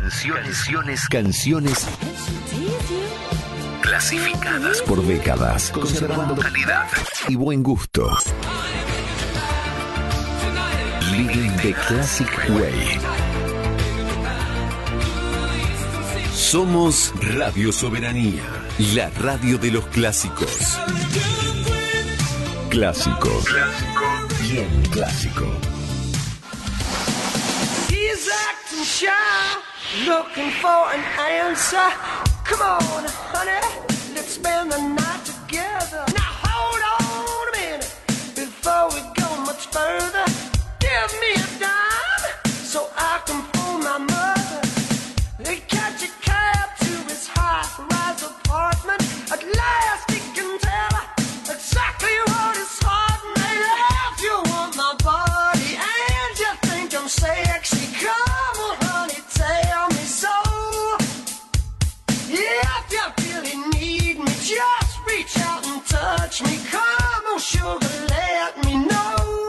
Canciones clasificadas por décadas, conservando calidad y buen gusto. Living the Classic Way. Somos Radio Soberanía, la radio de los clásicos. Clásico. Bien clásico. He's acting shy, looking for an answer. Come on, honey, let's spend the night together. Now hold on a minute, before we go much further. Give me a dime, so I can phone my mother. They catch a cab to his high-rise apartment. At last he can tell her exactly what his heart made. If you want my body and you think I'm sexy, come on, honey, tell me so. If you really need me, just reach out and touch me. Come on, sugar, let me know.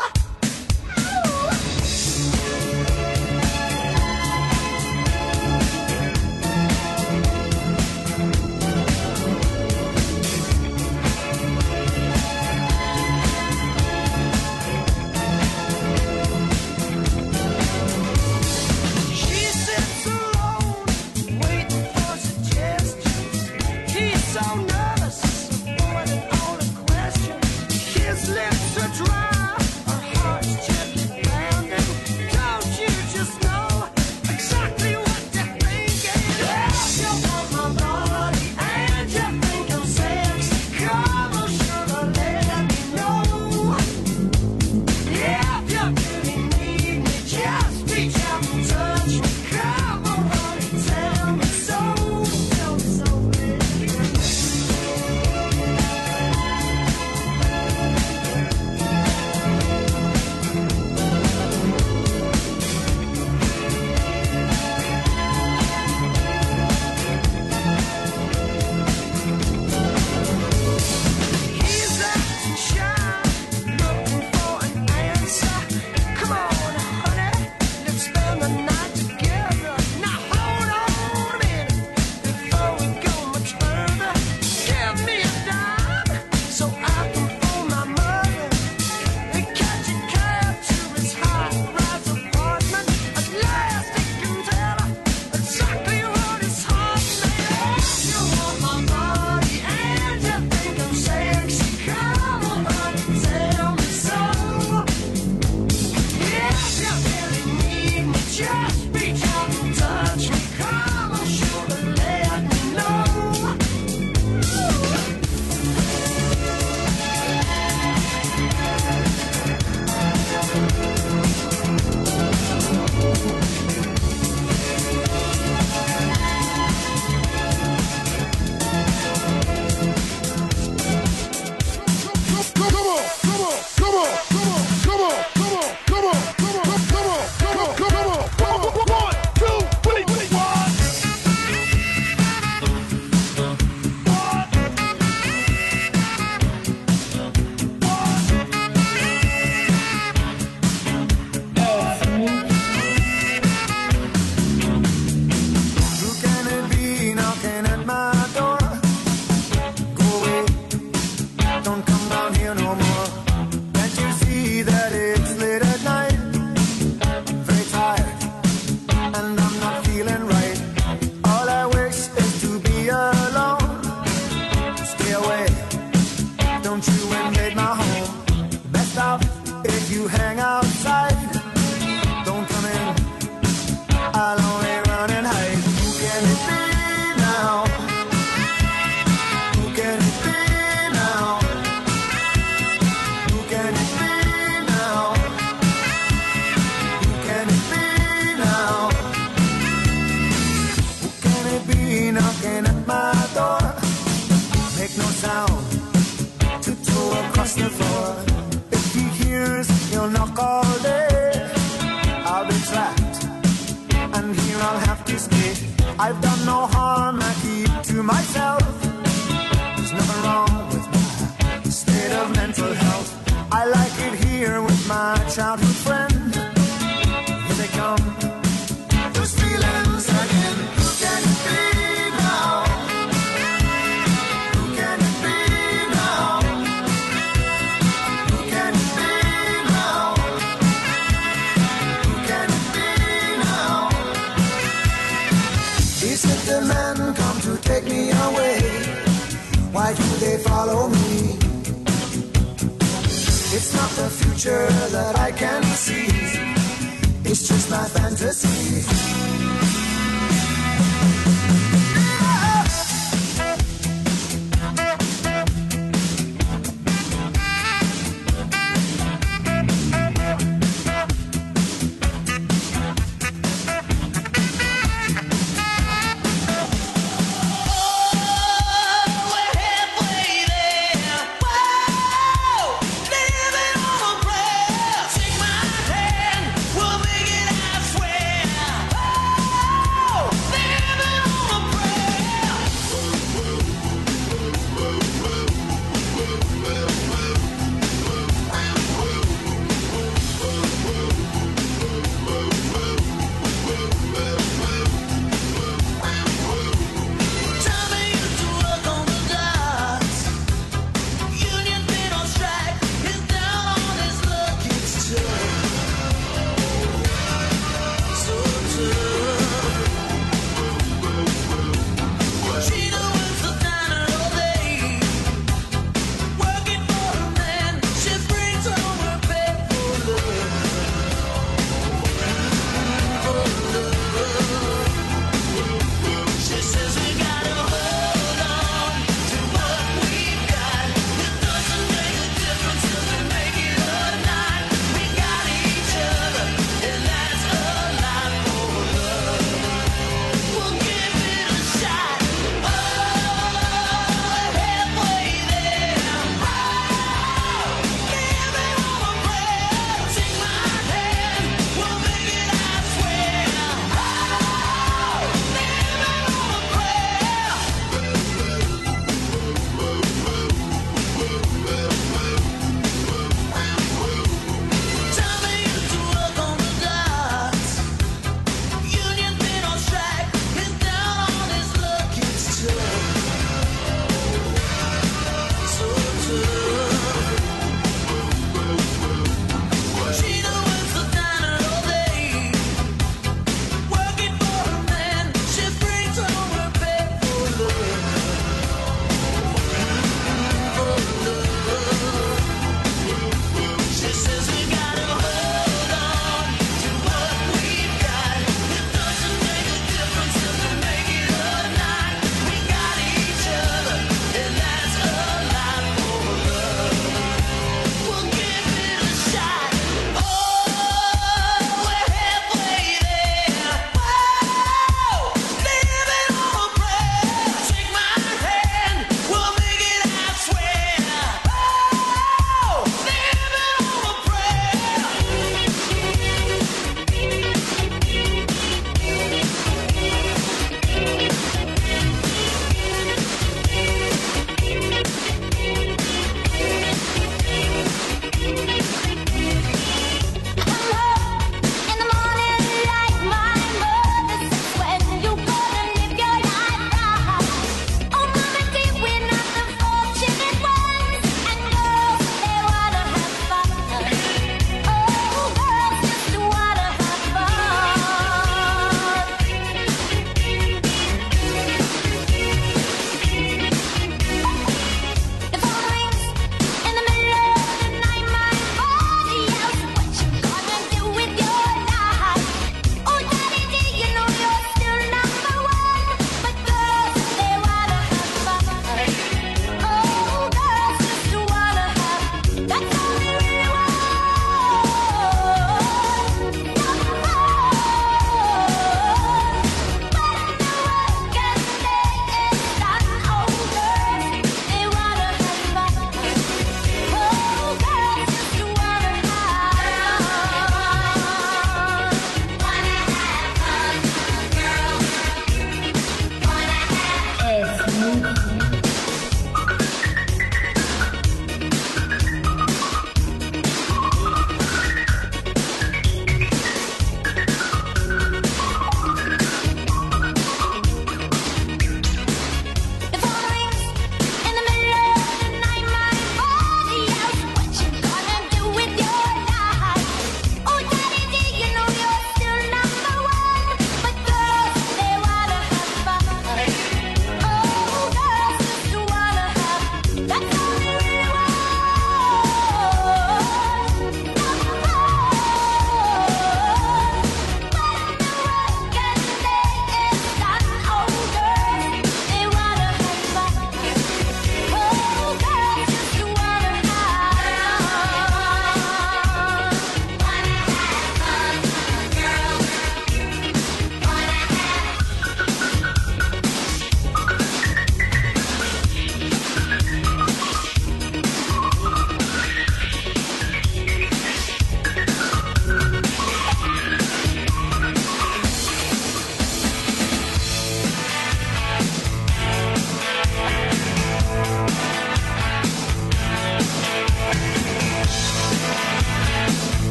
I've done no harm, I keep to myself. There's nothing wrong with my state of mental health. I like it here with my childhood friend. Here they come, those feelings again. they follow me. It's not the future that I can see. It's just my fantasy.